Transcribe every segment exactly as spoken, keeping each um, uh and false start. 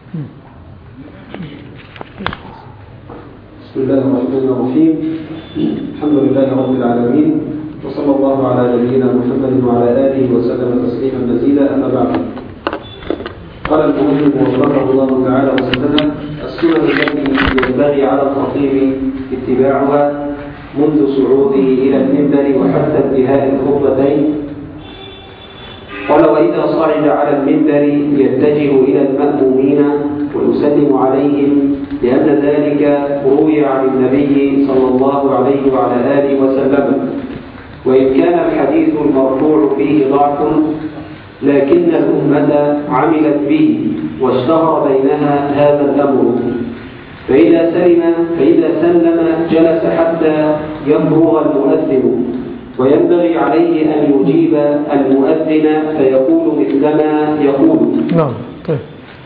بسم الله الرحمن الرحيم. الحمد لله رب العالمين، وصلى الله على نبينا محمد وعلى آله وسلم تسليما مزيدا. أما بعد، قال المؤلف وفقه الله تعالى وسدده: السنن التي ينبغي على الخطيب اتباعها منذ صعوده إلى المنبر وحتى انتهاء الخطبتين. قال: وإذا صعد على المنبر يتجه إلى المأمومين ويسلم عليهم، لأن ذلك روي عن النبي صلى الله عليه وعلى آله وسلم، وإن كان الحديث المرفوع فيه ضعف، لكن الأمة عملت به واشتهر بينها هذا الأمر. فإذا سلم فإذا سلم جلس حتى يفرغ المؤذن، وينبغي عليه أن يجيب المؤذن فيقول مثلما يقول. نعم. طيب.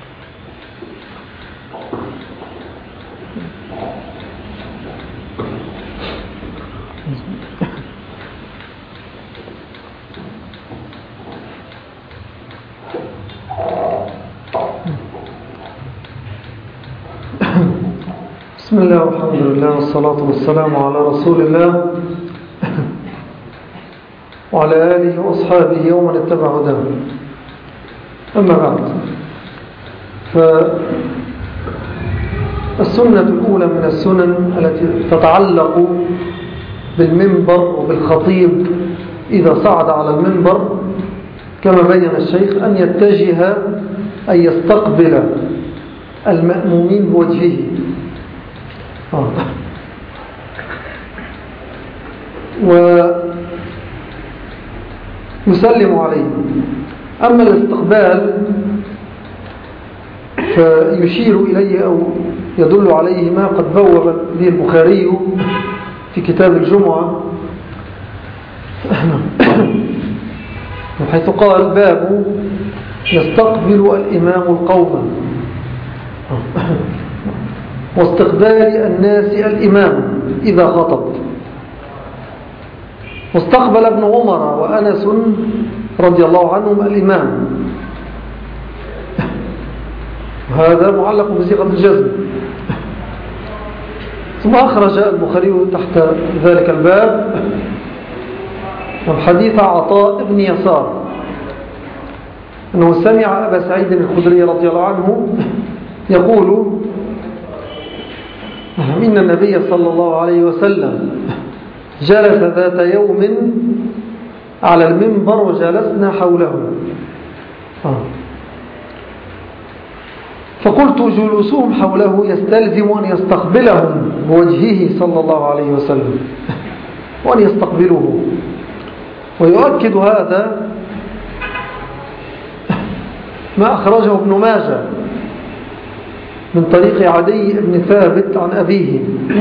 بسم الله والحمد لله والصلاة والسلام على رسول الله وعلى آله وأصحابه ومن اتبع هداه. أما بعد، فالسنة الأولى من السنن التي تتعلق بالمنبر وبالخطيب إذا صعد على المنبر كما بين الشيخ أن يتجه أن يستقبل المأمومين بوجهه، ويسلم عليهم. أما الاستقبال فيشير إليه أو يدل عليه ما قد بوب به البخاري في كتاب الجمعة، حيث قال: باب يستقبل الإمام القوم واستقبال الناس الإمام إذا خطب. واستقبل ابن عمر وأنس رضي الله عنهم الإمام، هذا معلق بصيغة الجزم. ثم أخرج البخاري تحت ذلك الباب الحديث عطاء بن يسار أنه سمع أبا سعيد الخدري رضي الله عنه يقول: إن النبي صلى الله عليه وسلم جلس ذات يوم على المنبر وجلسنا حوله، فقلت: جلوسهم حوله يستلزم أن يستقبلهم بوجهه صلى الله عليه وسلم وأن يستقبلوه. ويؤكد هذا ما أخرجه ابن ماجه من طريق عدي بن ثابت عن أبيه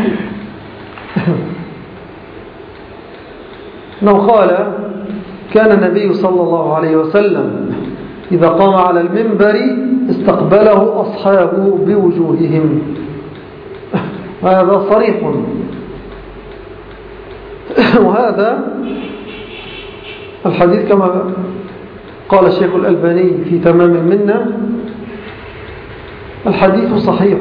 أنه قال: كان النبي صلى الله عليه وسلم إذا قام على المنبر استقبله أصحابه بوجوههم. هذا صريح. وهذا الحديث كما قال الشيخ الألباني في تمام المنة: الحديث صحيح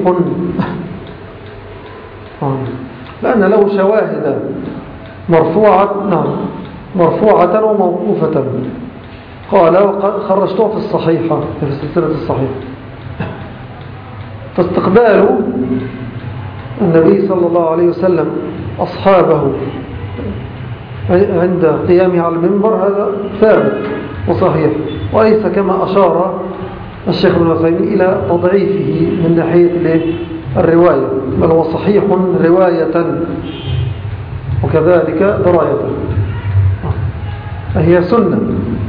لأن له شواهد مرفوعة نعم مرفوعة وموقوفة. قال: خرجته في الصحيحة في السلسلة الصحيحة. فاستقبال النبي صلى الله عليه وسلم أصحابه عند قيامه على المنبر هذا ثابت وصحيح، وليس كما أشار الشيخ ابن عثيمين إلى تضعيفه من ناحية الرواية، بل هو صحيح رواية وكذلك دراية. هي سنة.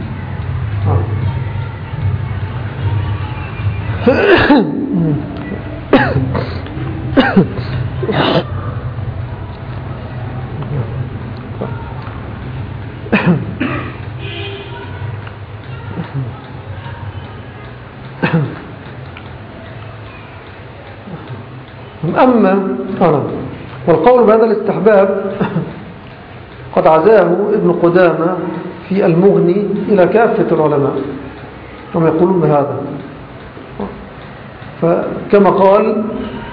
أما أنا والقول بهذا الاستحباب قد عزاه ابن قدامة في المغني إلى كافة العلماء، هم يقولون بهذا. فكما قال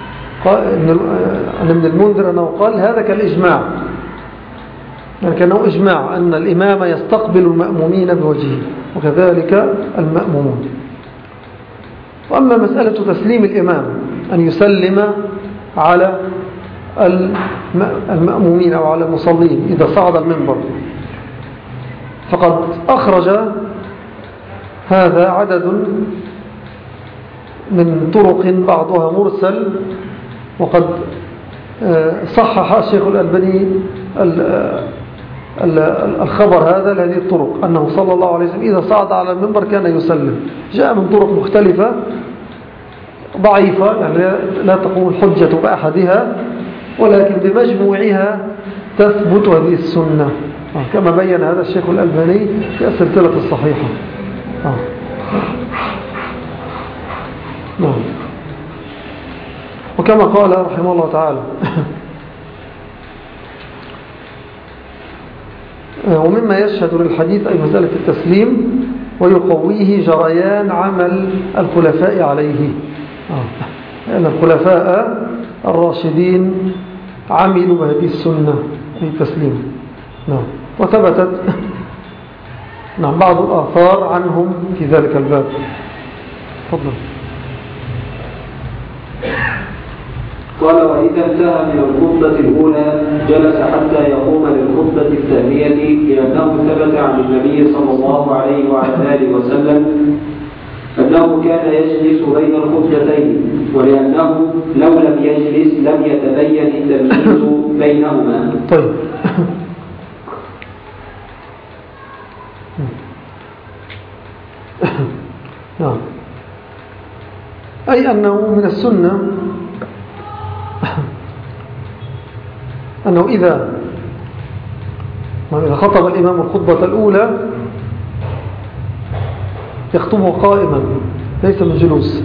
أن ابن المنذر أنه قال هذا كالإجماع، يعني كأنه إجماع أن الإمام يستقبل المأمومين بوجهه وكذلك المأمومون. وأما مسألة تسليم الإمام أن يسلم على المأمومين أو على المصلين إذا صعد المنبر، فقد أخرج هذا عدد من طرق بعضها مرسل، وقد صحح الشيخ الألباني الخبر هذا لهذه الطرق أنه صلى الله عليه وسلم إذا صعد على المنبر كان يسلم. جاء من طرق مختلفة ضعيفة، يعني لا تقوم الحجة بأحدها، ولكن بمجموعها تثبت هذه السنة كما بين هذا الشيخ الألباني في السلسلة الصحيحة. آه. نعم. وكما قال رحمه الله تعالى ومما يشهد للحديث أي مسألة التسليم ويقويه جريان عمل الخلفاء عليه، لأن الخلفاء الراشدين عملوا بهذه السنة في التسليم. نعم. وثبتت نعم بعض الآثار عنهم في ذلك الباب. تفضل. قال وإذا انتهى من الخطبة الأولى جلس حتى يقوم للخطبة الثانية، لأنه ثبت عن النبي صلى الله عليه وعلى آله وسلم أنه كان يجلس بين الخطبتين، ولأنه لو لم يجلس لم يتبين التمييز بينهما. طيب. نعم. أي أنه من السنة أنه إذا إذا خطب الإمام الخطبة الأولى يخطبه قائما ليس من جلوس،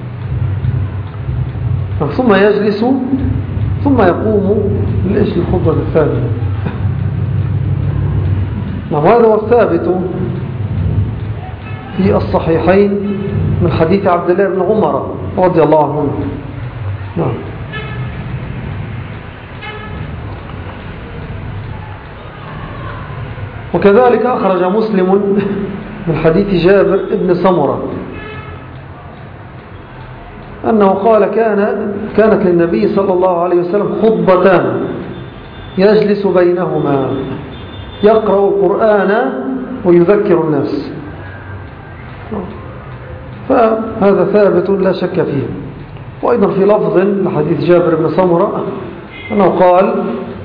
ثم يجلس ثم يقوم لإيش الخطبة الثانية. نعم. هذا هو الثابت في الصحيحين من حديث عبد الله بن عمر رضي الله عنه. نعم. وكذلك أخرج مسلم من حديث جابر بن سمرة أنه قال كان كانت للنبي صلى الله عليه وسلم خطبتان يجلس بينهما يقرأ القرآن ويذكر الناس، فهذا ثابت لا شك فيه. وأيضا في لفظ لحديث جابر بن سمرة أنه قال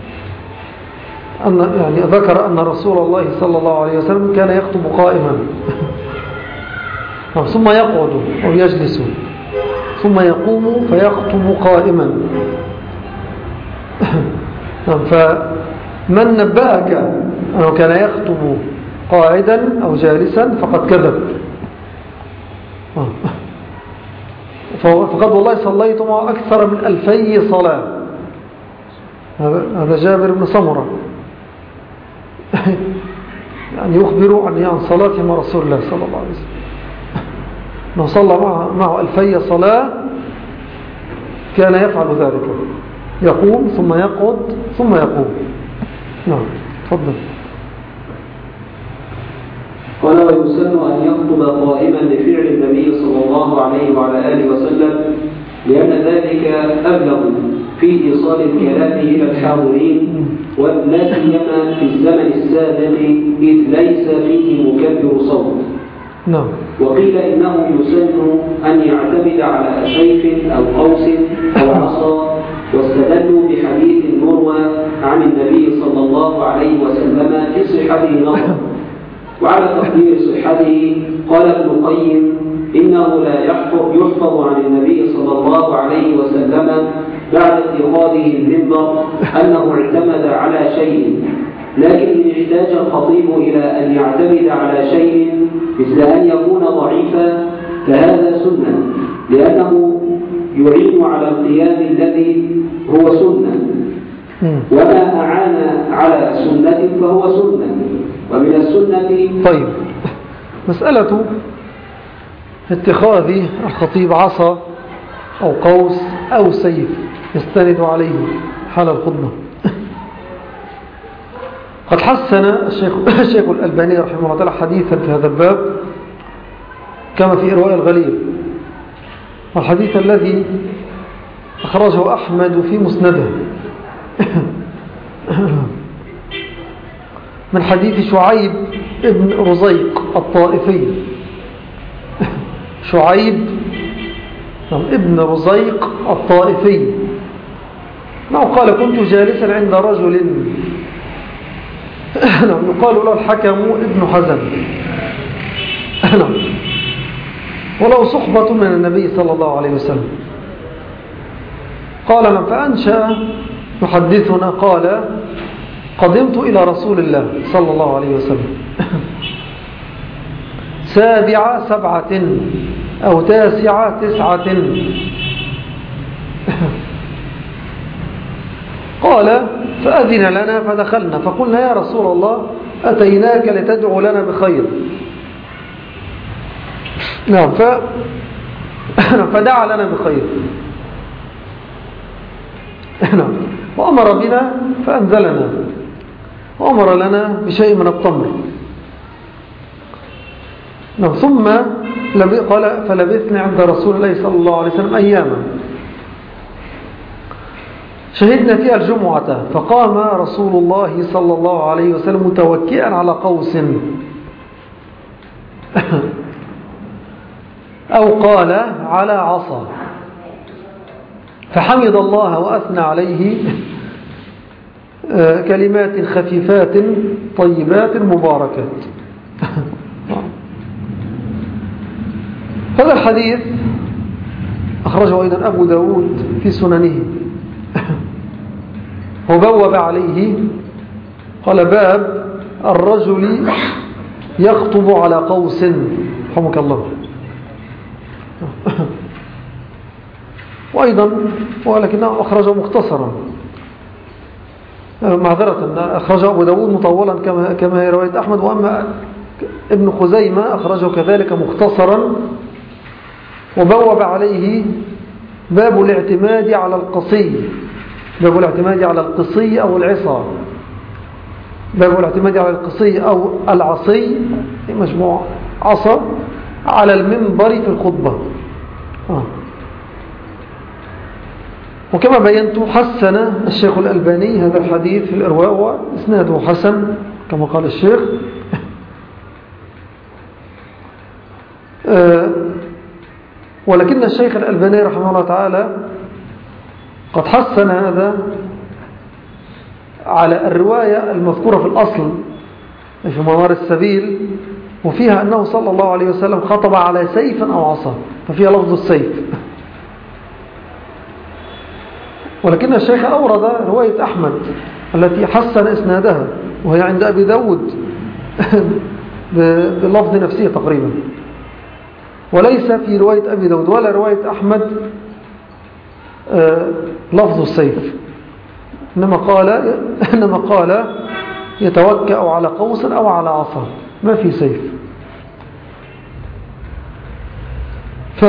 أن يعني ذكر أن رسول الله صلى الله عليه وسلم كان يخطب قائما ثم يقعد أو يجلس ثم يقوم فيخطب قائما. فمن نبأك أنه كان يخطب قاعدا أو جالسا فقد كذب، فقد والله صليت معه أكثر من ألفي صلاة. هذا جابر بن سمرة يعني يخبر عن عن صلاته مع رسول الله صلى الله عليه وسلم، أنه صلى معه, معه ألفي صلاة كان يفعل ذلك، يقوم ثم يقعد ثم يقوم. نعم. تفضل. قال ويسن أن يخطب قائما لفعل النبي صلى الله عليه وعلى آله وسلم، لأن ذلك أبلغ في إيصال الكلام إلى الحاضرين، ولا سيما في الزمن السابق إذ ليس فيه مكبر صوت. نعم. وقيل إنه يسن أن يعتمد على سيف أو قوس أو عصا، واستدلوا بحديث مروى عن النبي صلى الله عليه وسلم في صحته نظر، وعلى تقدير صحته قال ابن القيم إنه لا يحفظ عن النبي صلى الله عليه وسلم بعد اتخاذه المنبر أنه اعتمد على شيء، لكن إن احتاج الخطيب إلى أن يعتمد على شيء مثل أن يكون ضعيفا فهذا سنة، لأنه يعين على القيام الذي هو سنة، وما أعان على سنة فهو سنة، ومن السنة. طيب، مسألة اتخاذ الخطيب عصا أو قوس أو سيف يستند عليه حال الخطبة. قد حسن الشيخ, الشيخ الألباني رحمه الله تعالى حديثا في هذا الباب كما في إرواء الغليل، والحديث الذي أخرجه أحمد في مسنده من حديث شعيب ابن رزيق الطائفي. شعيب ابن رزيق الطائفي قال: كنت جالسا عند رجل يقال له الحكم ابن حزم، ولو صحبة من النبي صلى الله عليه وسلم. قال: فأنشأ يحدثنا قال: قدمت إلى رسول الله صلى الله عليه وسلم سابع سبعة أو تاسع تسعة. قال: فأذن لنا فدخلنا فقلنا: يا رسول الله أتيناك لتدعو لنا بخير. نعم ف... فدعا لنا بخير. نعم وأمر بنا فأنزلنا وأمر لنا بشيء من التمر. نعم ثم قال: فلبثنا عند رسول الله صلى الله عليه وسلم أياما شهدنا فيها الجمعة، فقام رسول الله صلى الله عليه وسلم متوكئا على قوس أو قال على عصا، فحمد الله وأثنى عليه كلمات خفيفات طيبات مباركات. هذا الحديث أخرجه أيضا أبو داود في سننه، وبوب عليه قال: باب الرجل يخطب على قوس. رحمك الله. وأيضا ولكنه أخرجه مختصرا، معذرة أخرجه أبو داود مطولا كما كما هي رواية أحمد، وأما ابن خزيمة أخرجه كذلك مختصرا وبوب عليه باب الاعتماد على القصي، باب الاعتماد على القصي أو العصا، باب الاعتماد على القصي أو العصي مجموع عصا على المنبر في الخطبة. آه. وكما بينت حسن الشيخ الألباني هذا الحديث في الإرواء وإسناده حسن كما قال الشيخ. آه ولكن الشيخ الألباني رحمه الله تعالى قد حسن هذا على الرواية المذكورة في الأصل في منار السبيل، وفيها أنه صلى الله عليه وسلم خطب على سيف أو عصا، ففيها لفظ السيف. ولكن الشيخ أورد رواية أحمد التي حسن إسنادها، وهي عند أبي داود باللفظ نفسه تقريبا، وليس في رواية أبي داود ولا رواية أحمد لفظ السيف، إنما قال, إنما قال يتوكأ على قوس أو على عصا، ما في سيف. ف...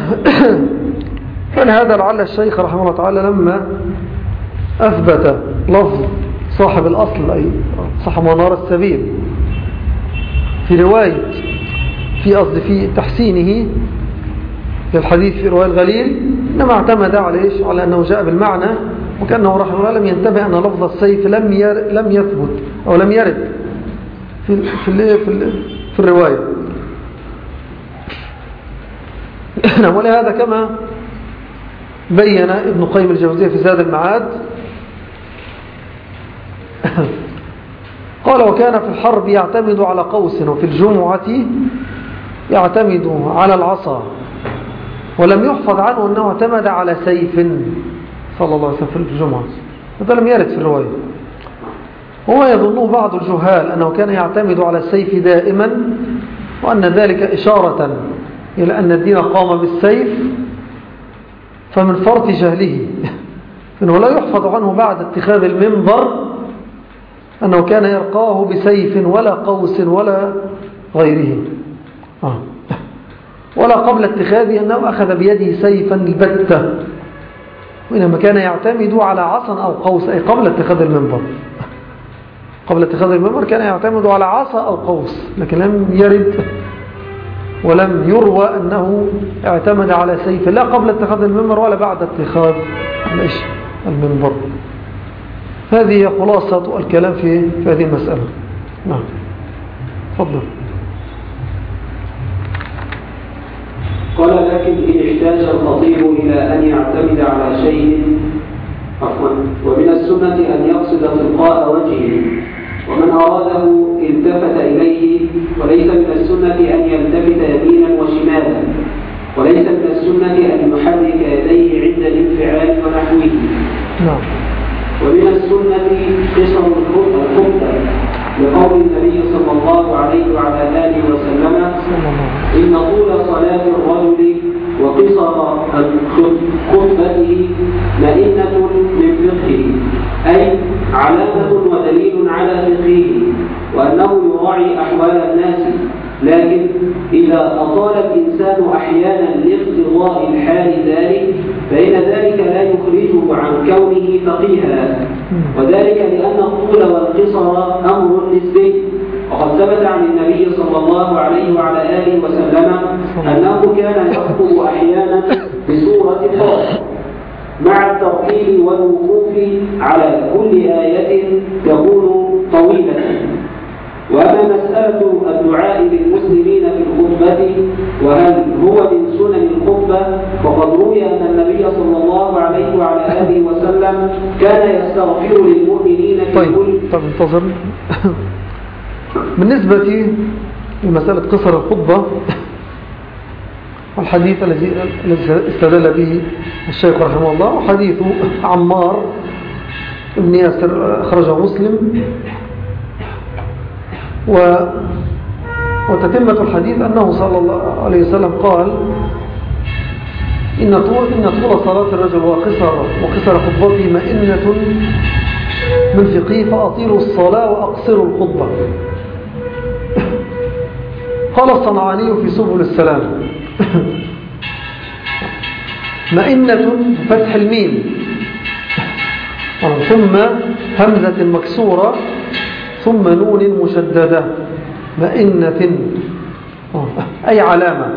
فلهذا لعل الشيخ رحمه الله تعالى لما أثبت لفظ صاحب الأصل أي صاحب منار السبيل في رواية في أصل في تحسينه للحديث في رواية الغليل، إنما اعتمد على إيش؟ على أنه جاء بالمعنى، وكأنه رحمه الله لم ينتبه أن لفظ السيف لم لم يثبت أو لم يرد في في في, في الرواية. ولهذا كما بين ابن قيم الجوزية في زاد المعاد قال: وكان في الحرب يعتمد على قوس، وفي الجمعة يعتمد على العصا، ولم يحفظ عنه أنه اعتمد على سيف صلى الله عليه وسلم في الجمعة، هذا لم يرد في الرواية. هو يظنه بعض الجهال أنه كان يعتمد على السيف دائما، وأن ذلك إشارة إلى أن الدين قام بالسيف، فمن فرط جهله فإنه لا يحفظ عنه بعد اتخاذ المنبر أنه كان يرقاه بسيف ولا قوس ولا غيره. آه. ولا قبل اتخاذه أنه أخذ بيده سيفا البتة، وإنما كان يعتمد على عصا أو قوس، أي قبل اتخاذ المنبر. قبل اتخاذ المنبر كان يعتمد على عصا أو قوس، لكن لم يرد ولم يروى أنه اعتمد على سيف، لا قبل اتخاذ المنبر ولا بعد اتخاذ المنبر. هذه خلاصة الكلام في هذه المسألة. نعم، تفضل. قال: لكن إن احتاج الخطيب إلى أن يعتمد على شيء عفوا ومن السنة أن يقصد تلقاء وجهه، ومن أراده التفت إليه، وليس من السنة أن يلتفت يمينا وشمالا، وليس من السنة أن يحرك يديه عند الانفعال ونحوه. نعم. ومن السنة قصر الخطبة لقول النبي صلى الله عليه وعلى آله وسلم: إن طول صلاة الرجل وقصر خطبته مئنة من فقهه، أي علامة ودليل على فقهه، وأنه يراعي أحوال الناس. لكن إذا أطال الإنسان أحيانا لاقتضاء الحال ذلك، فإن ذلك لا يخرجه عن كونه فقيها، وذلك لأن الطول والقصر أمر نسبي. وقد ثبت عن النبي صلى الله عليه وعلى آله وسلم أنه كان يخطب أحيانا بسورة قاف، مع الترتيب والوقوف على كل آية تكون طويلة. وأما مسألة الدعاء للمسلمين في الخطبة وهل هو من سنن الخطبة، فقد روي أن النبي صلى الله عليه وعلى آله وسلم كان يستغفر للمؤمنين في طيب. كل طيب انتظر. بالنسبة لمسألة قصر الخطبة، الحديث الذي استدل به الشيخ رحمه الله حديث عمار بن ياسر أخرجه مسلم. و وتتمة الحديث أنه صلى الله عليه وسلم قال: إن طول, إن طول صلاة الرجل وقصر, وقصر خطبته مئنة من فقهه، فأطيلوا الصلاة وأقصروا الخطبة. قال الصنعاني في سبل السلام: مئنة فتح الميم ثم همزة مكسورة ثم نون مشددة، مئنة أي علامة.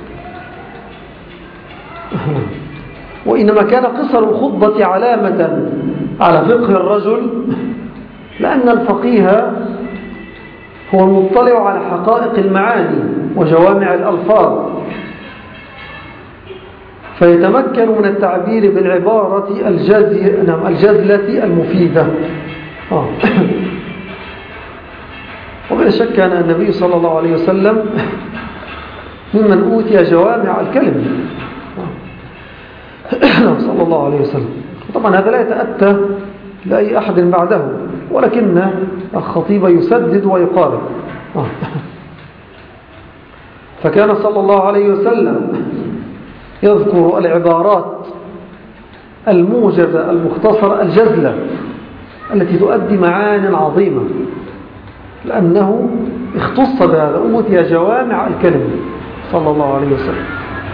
وإنما كان قصر الخطبة علامة على فقه الرجل، لأن الفقيه هو المطلع على حقائق المعاني وجوامع الألفاظ، فيتمكن من التعبير بالعبارة الجزلة المفيدة. آه. وبلا شك أن النبي صلى الله عليه وسلم ممن أوتي جوامع الكلم صلى الله عليه وسلم. طبعا هذا لا يتأتى لأي أحد بعده، ولكن الخطيب يسدد ويقارب. فكان صلى الله عليه وسلم يذكر العبارات الموجزة المختصرة الجزلة التي تؤدي معان عظيمة، لأنه اختص بهذا، أوتي جوامع الكلمة صلى الله عليه وسلم.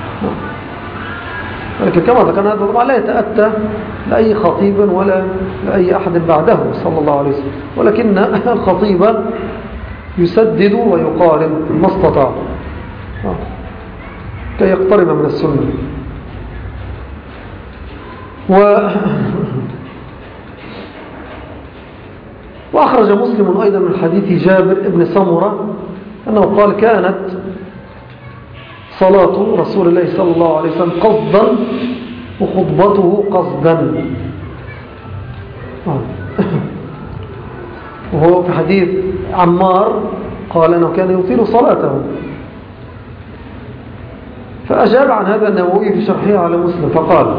ولكن كما ذكرنا هذا طبعا لا يتأتى لأي خطيب ولا لأي أحد بعده صلى الله عليه وسلم، ولكن الخطيب يسدد ويقارن ما استطاع كي يقترب من السنة. و وأخرج مسلم أيضا من حديث جابر بن سمرة أنه قال: كانت صلاة رسول الله صلى الله عليه وسلم قصدا وخطبته قصدا. وهو في حديث عمار قال أنه كان يطيل صلاته. فأجاب عن هذا النووي في شرحه على مسلم فقال: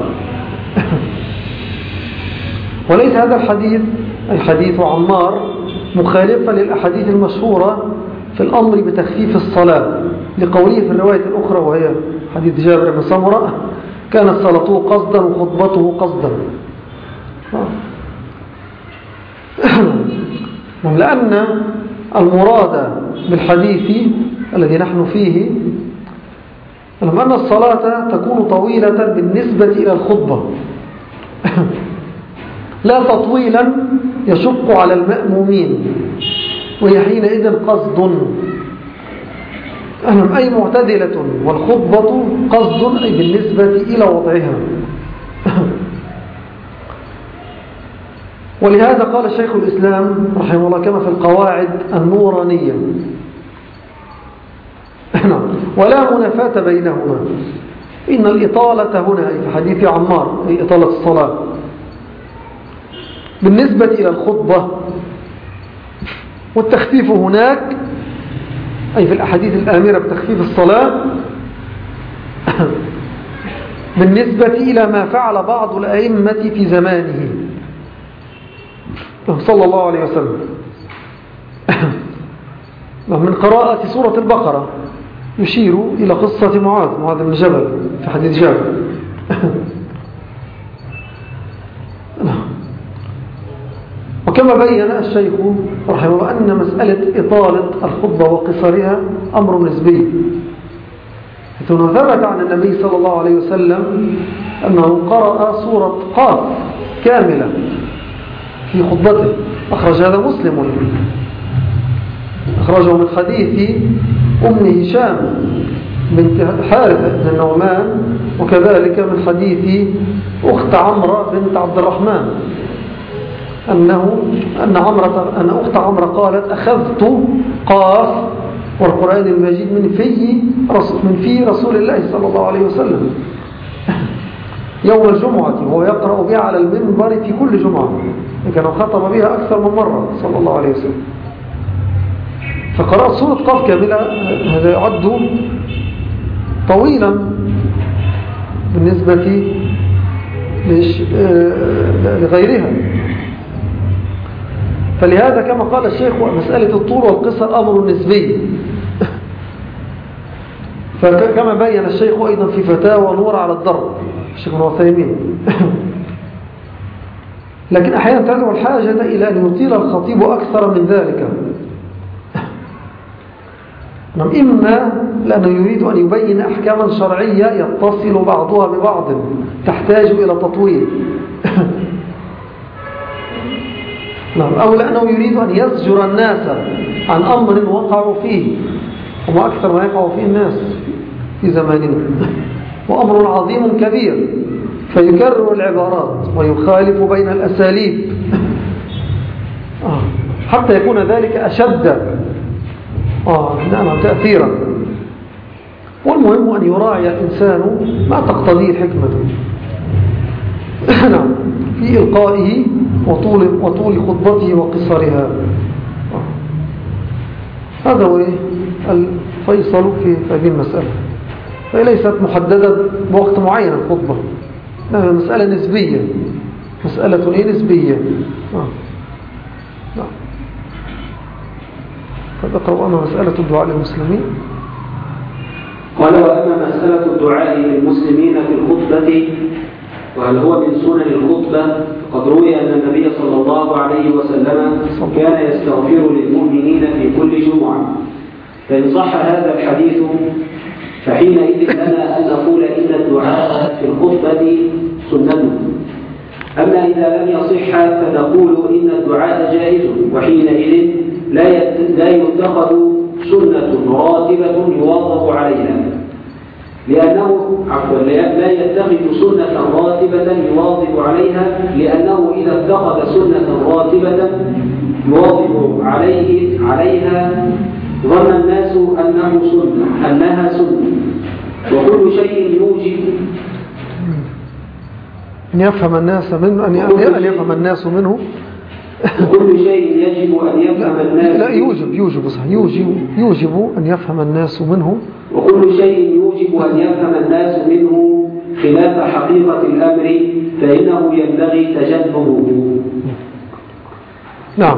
وليس هذا الحديث أي حديث عمار مخالفا للأحاديث المشهورة في الأمر بتخفيف الصلاة، لقوله في الرواية الأخرى وهي حديث جابر بن سمرة: كانت صلاته قصدا وخطبته قصدا. لأن المراد بالحديث الذي نحن فيه لما أن الصلاة تكون طويلة بالنسبة إلى الخطبة لا تطويلا يشق على المأمومين، وهي حينئذ قصد، أي معتدلة، والخطبة قصد أي بالنسبة إلى وضعها. ولهذا قال شيخ الإسلام رحمه الله كما في القواعد النورانية ولا منافاة بينهما، إن الإطالة هنا أي في حديث عمار أي إطالة الصلاة بالنسبة إلى الخطبة، والتخفيف هناك أي في الأحاديث الآمرة بتخفيف الصلاة بالنسبة إلى ما فعل بعض الأئمة في زمانه صلى الله عليه وسلم من قراءة سورة البقرة، يشير إلى قصة معاذ معاذ بن جبل في حديث جابر. وكما بين الشيخ رحمه الله أن مسألة إطالة الخطبة وقصرها أمر نسبي، ثم ثبت عن النبي صلى الله عليه وسلم أنه قرأ سورة قاف كاملة في خطبته، أخرج هذا مسلم، أخرجه من حديث أم هشام بنت حارثة بن النعمان، وكذلك من حديث أخت عمرة بنت عبد الرحمن أنه أن عمرة أن أخت عمرة قالت أخذت قاف والقرآن المجيد من في رسول من في رسول الله صلى الله عليه وسلم يوم الجمعة، وهو يقرأ بها على المنبر في كل جمعة، لكنه خطب بها أكثر من مرة صلى الله عليه وسلم. فقرأت سورة قاف كاملة، هذا يعد طويلا بالنسبة لغيرها. فلهذا كما قال الشيخ مسألة الطول والقصر أمر نسبي، فكما بين الشيخ أيضا في فتاوى نور على الضرب الشيخ ابن عثيمين لكن أحيانا تدعو الحاجة إلى أن يطيل الخطيب أكثر من ذلك، إما لأنه يريد أن يبين أحكاما شرعية يتصل بعضها ببعض تحتاج إلى تطويل أو لأنه يريد أن يزجر الناس عن أمر وقعوا فيه، وما أكثر ما يقع فيه الناس في زماننا، وأمر عظيم كبير، فيكرر العبارات ويخالف بين الأساليب حتى يكون ذلك أشد آه نعم تأثيرا. والمهم أن يراعي الإنسان ما تقتضيه الحكمة نعم في إلقائه وطول, وطول خطبته وقصرها. هذا هو الفيصل في هذه المسألة، فهي ليست محددة بوقت معين الخطبة، لا مسألة نسبية، مسألة إيه نسبية. آه. نعم. فذكروا أما مسألة الدعاء للمسلمين. قال وأما مسألة الدعاء للمسلمين في الخطبة وهل هو من سنن الخطبة، قد روي أن النبي صلى الله عليه وسلم كان يستغفر للمؤمنين في كل جمعة، فإن صح هذا الحديث فحينئذ لنا أن نقول إن الدعاء في الخطبة سنة. أما إذا لم يصح فنقول إن الدعاء جائز، وحينئذ لا يتخذ سنة راتبة يواظب عليها، لأنه عفوا لا يتخذ سنة راتبة يواظب عليها لأنه إذا اتخذ سنة راتبة يواظب عليه عليها ظن الناس أنه سنة أنها سنة، وكل شيء يوجب أن يفهم الناس منه أن يفهم الناس منه كل شيء يجب أن يفهم الناس لا يوجب يوجب صح يوجب يوجب أن يفهم الناس منه وكل شيء يوجب أن يفهم الناس منه خلاف حقيقة الأمر فإنه ينبغي تجنبه. نعم.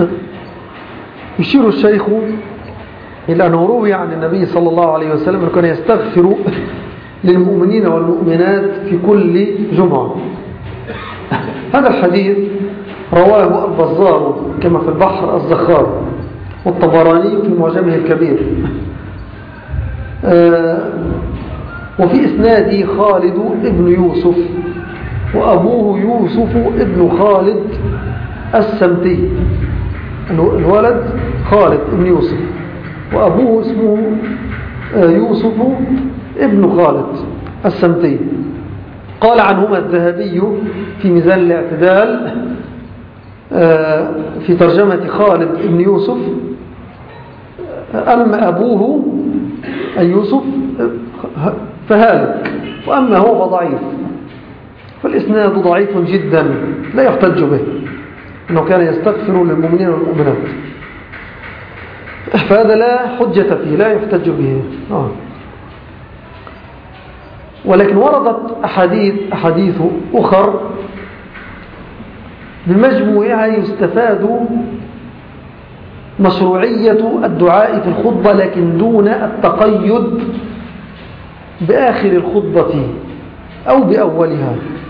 يشير الشيخ إلى أنه روي عن النبي صلى الله عليه وسلم أنه كان يستغفر للمؤمنين والمؤمنات في كل جمعة. هذا الحديث رواه البزار كما في البحر الزخار، والطبراني في معجمه الكبير. وفي إسناده خالد ابن يوسف وأبوه يوسف ابن خالد السمتي. الولد خالد ابن يوسف وأبوه اسمه يوسف ابن خالد السمتي. قال عنهما الذهبي في ميزان الاعتدال في ترجمة خالد ابن يوسف: أما أبوه أي يوسف فهالك، وأما هو فضعيف. فالإسناد ضعيف جدا لا يحتج به، أنه كان يستغفر للمؤمنين والمؤمنات، فهذا لا حجة فيه، لا يحتج به. آه. ولكن وردت أحاديث, أحاديث أخر بمجموعها يستفاد مشروعية الدعاء في الخطبة، لكن دون التقيد بآخر الخطبة أو بأولها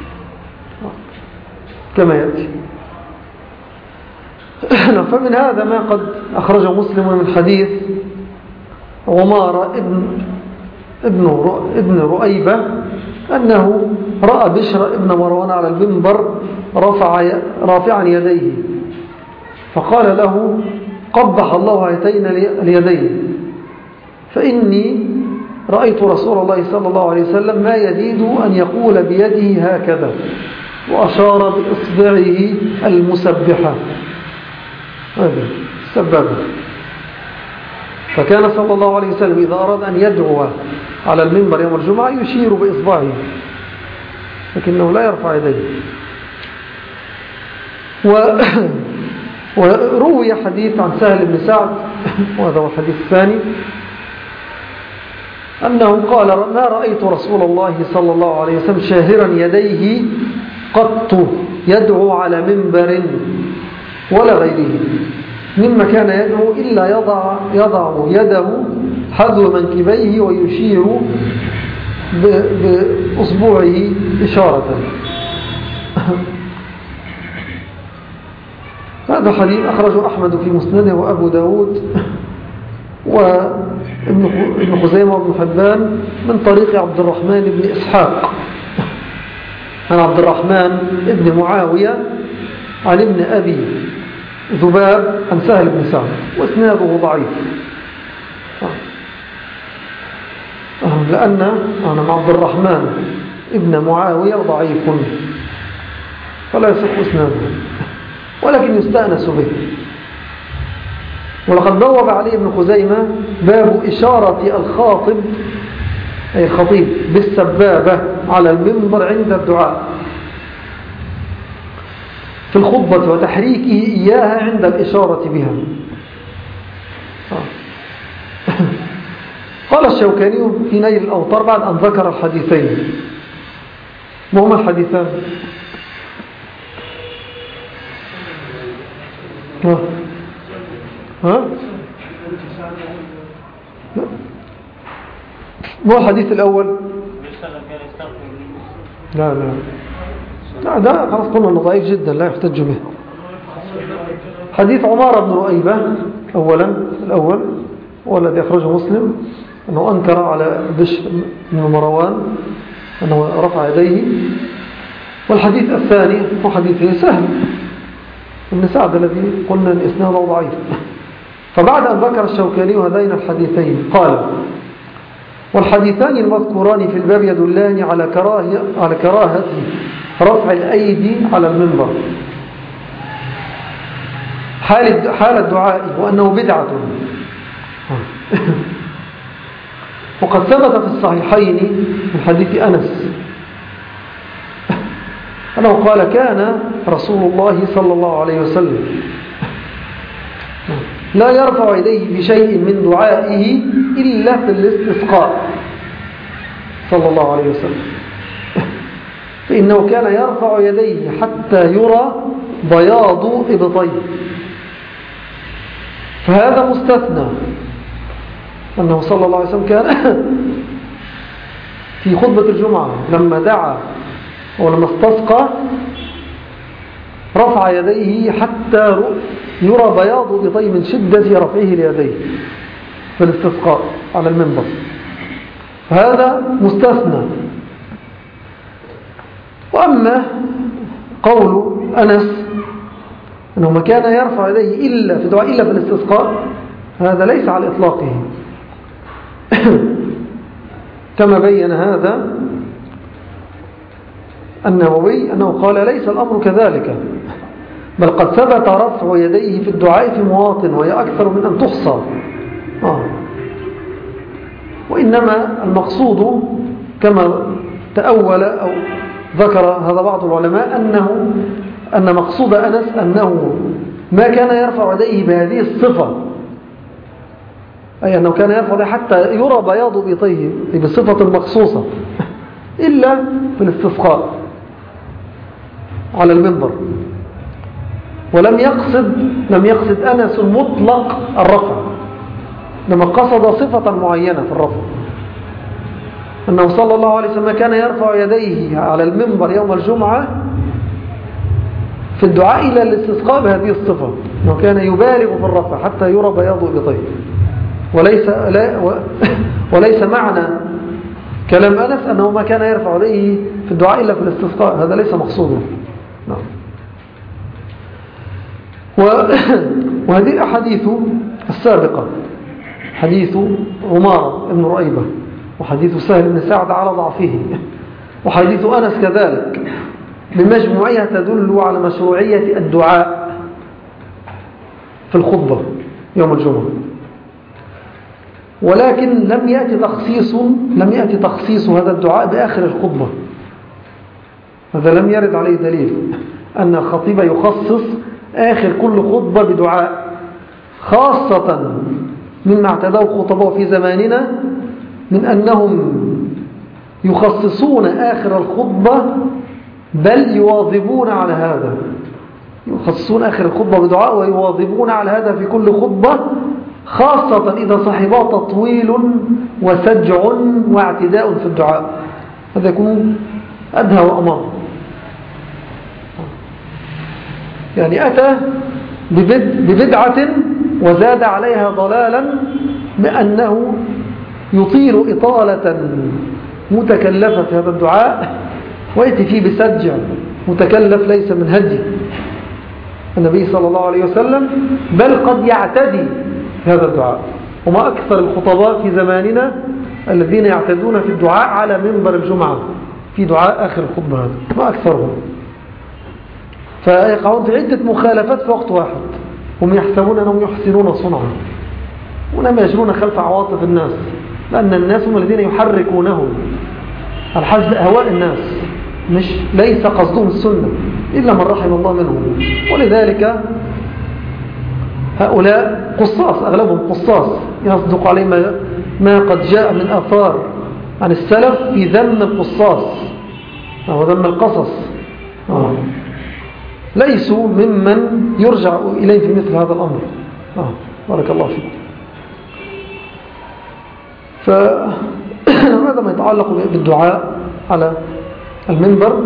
كما يأتي. فمن هذا ما قد أخرجه مسلم من حديث عمارة ابن ابن ابن رؤيبة أنه رأى بشر ابن مروان على المنبر رفع رافعا يديه، فقال له: قبح الله هاتين اليدين، فإني رأيت رسول الله صلى الله عليه وسلم ما يزيد أن يقول بيده هكذا، وأشار بإصبعه المسبحة هذه السبابة. فكان صلى الله عليه وسلم إذا أراد أن يدعو على المنبر يوم الجمعة يشير بإصبعه، لكنه لا يرفع يديه. و... وروي حديث عن سهل بن سعد، وهذا هو الحديث الثاني، أنه قال: ما رأيت رسول الله صلى الله عليه وسلم شاهرا يديه قط يدعو على منبر ولا غيره، مما كان يدعو إلا يضع, يضع يده حذو منكبيه ويشير بأصبعه إشارة. هذا حديث أخرجه أحمد في مسنده وأبو داود وابن خزيمة وابن حبان من طريق عبد الرحمن بن إسحاق عن عبد الرحمن بن معاوية عن ابن أبي ذباب عن سهل بن سعد، واسناده ضعيف لأن عبد الرحمن ابن معاوية ضعيف فلا يصح اسناده، ولكن يستأنس به. ولقد بوب عليه ابن خزيمة باب إشارة الخاطب أي الخطيب بالسبابة على المنبر عند الدعاء في الخطبة وتحريكه إياها عند الإشارة بها. قال الشوكاني في نيل الأوطار بعد أن ذكر الحديثين. ما هما الحديثان؟ ها؟ ها؟ ما هو الحديث الأول؟ لا لا لا ده خلاص قلنا أنه ضعيف جدا لا يحتج به. حديث عمارة بن رؤيبة أولا الأول والذي أخرجه مسلم أنه أنكر على بشر بن مروان أنه رفع يديه. والحديث الثاني هو حديث سهل ابن سعد الذي قلنا أن إسناده ضعيف. فبعد أن ذكر الشوكاني هذين الحديثين قال: والحديثان المذكوران في الباب يدلان على كراهة على كراهة رفع الأيدي على المنبر حال حال الدعاء، وأنه بدعة. وقد ثبت في الصحيحين من حديث أنس أنه قال: كان رسول الله صلى الله عليه وسلم لا يرفع يديه بشيء من دعائه إلا في الاستسقاء صلى الله عليه وسلم، فإنه كان يرفع يديه حتى يرى بياض إبطيه. فهذا مستثنى، أنه صلى الله عليه وسلم كان في خطبة الجمعة لما دعا ولما استسقى رفع يديه حتى يرى بياض إبطيه من شدة رفعه ليديه في الاستسقاء على المنبر. هذا مستثنى. وأما قول أنس أنه ما كان يرفع يديه إلا في دعاء إلا في الاستسقاء، هذا ليس على إطلاقه كما بين هذا النووي أنه قال ليس الأمر كذلك، بل قد ثبت رفع يديه في الدعاء في مواطن وهي أكثر من أن تحصى. آه. وإنما المقصود كما تأول أو ذكر هذا بعض العلماء أنه أن مقصود أنس أنه ما كان يرفع يديه بهذه الصفة، أي أنه كان يرفع يديه حتى يرى بياض بيطيه بصفة مخصوصة إلا في الاستسقاء على المنبر. ولم يقصد لم يقصد أنس مطلق الرفع، لما قصد صفة معينة في الرفع، أنه صلى الله عليه وسلم كان يرفع يديه على المنبر يوم الجمعة في الدعاء إلى الاستسقاء بهذه الصفة، أنه كان يبالغ في الرفع حتى يرى بياض إبطيه. وليس, لا و وليس معنى كلام أنس أنه ما كان يرفع يديه في الدعاء إلا في الاستسقاء، هذا ليس مقصوده. نعم. وهذه الأحاديث السابقة، حديث عمارة بن رؤيبة، وحديث سهل بن سعد على ضعفه، وحديث أنس كذلك، بمجموعها تدل على مشروعية الدعاء في الخطبة يوم الجمعة. ولكن لم يأتي تخصيص لم يأتي تخصيص هذا الدعاء بآخر الخطبة، هذا لم يرد عليه دليل أن الخطيب يخصص آخر كل خطبة بدعاء، خاصة مما اعتدوا خطباء في زماننا من أنهم يخصصون آخر الخطبة، بل يواظبون على هذا، يخصصون آخر الخطبة بدعاء ويواظبون على هذا في كل خطبة، خاصة إذا صاحبها تطويل وسجع واعتداء في الدعاء، هذا يكون أدهى وأمر. يعني أتى ببدعة وزاد عليها ضلالا بأنه يطيل إطالة متكلفة في هذا الدعاء، ويأتي فيه بسجع متكلف ليس من هدي النبي صلى الله عليه وسلم، بل قد يعتدي في هذا الدعاء. وما أكثر الخطباء في زماننا الذين يعتدون في الدعاء على منبر الجمعة في دعاء آخر الخطبة، هذا ما أكثرهم، فيقعون في عدة مخالفات في وقت واحد، هم يحسبون أنهم يحسنون صنعا، ولم يجرون خلف عواطف الناس، لأن الناس هم الذين يحركونهم على حسب أهواء الناس، مش ليس قصدهم السنة إلا من رحم الله منهم. ولذلك هؤلاء قصاص، أغلبهم قصاص، يصدق عليه ما, ما قد جاء من آثار عن السلف في ذم القصاص أو ذم القصص. آه. ليسوا ممن يرجع إليه في مثل هذا الأمر. آه. بارك الله فيك. فهذا ما يتعلق بالدعاء على المنبر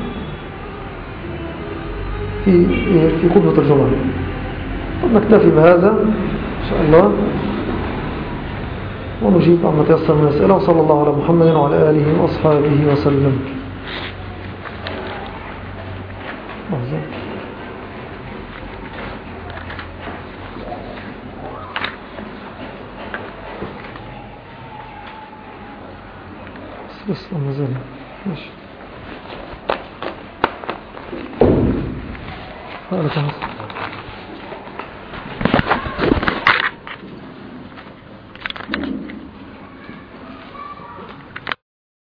في في خطبة الجمعة. نكتفي بهذا إن شاء الله، ونجيب عما تيسر من الأسئلة. وصلى الله على محمد وعلى آله وأصحابه وسلم. بس ما زال ماشي. هذا